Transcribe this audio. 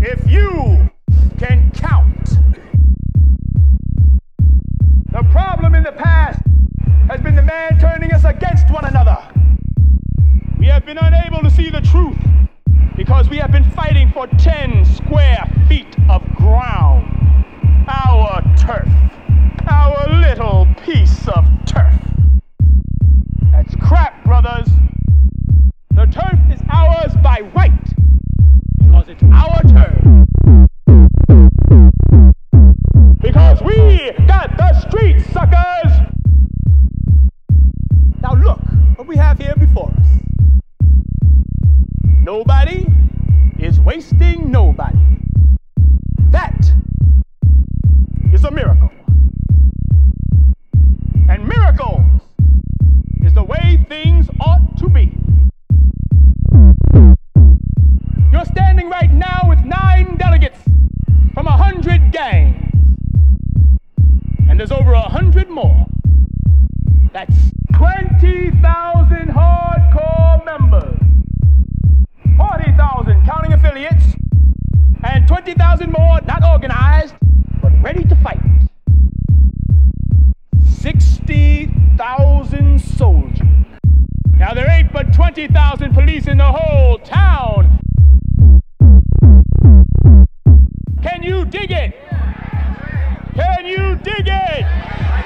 If you can count. The problem in the past has been the man turning us against one another. We have been unable to see the truth because we have been fighting for 10 square feet of ground. Our turf. Our little piece of turf. That's crap, brothers. The turf is ours by right because it's our turf. Because we got the streets, suckers! Now look what we have here before us. Nobody is wasting nobody. That is a miracle. And miracles is the way things ought to be. You're standing right now with 9 delegates from 100 gangs. And there's over 100 more. That's 20,000 hardcore members. 40,000 counting affiliates. And 20,000 more not organized, but ready to fight. 60,000 soldiers. Now there ain't but 20,000 police in the whole town. Can you dig it? Can you dig it?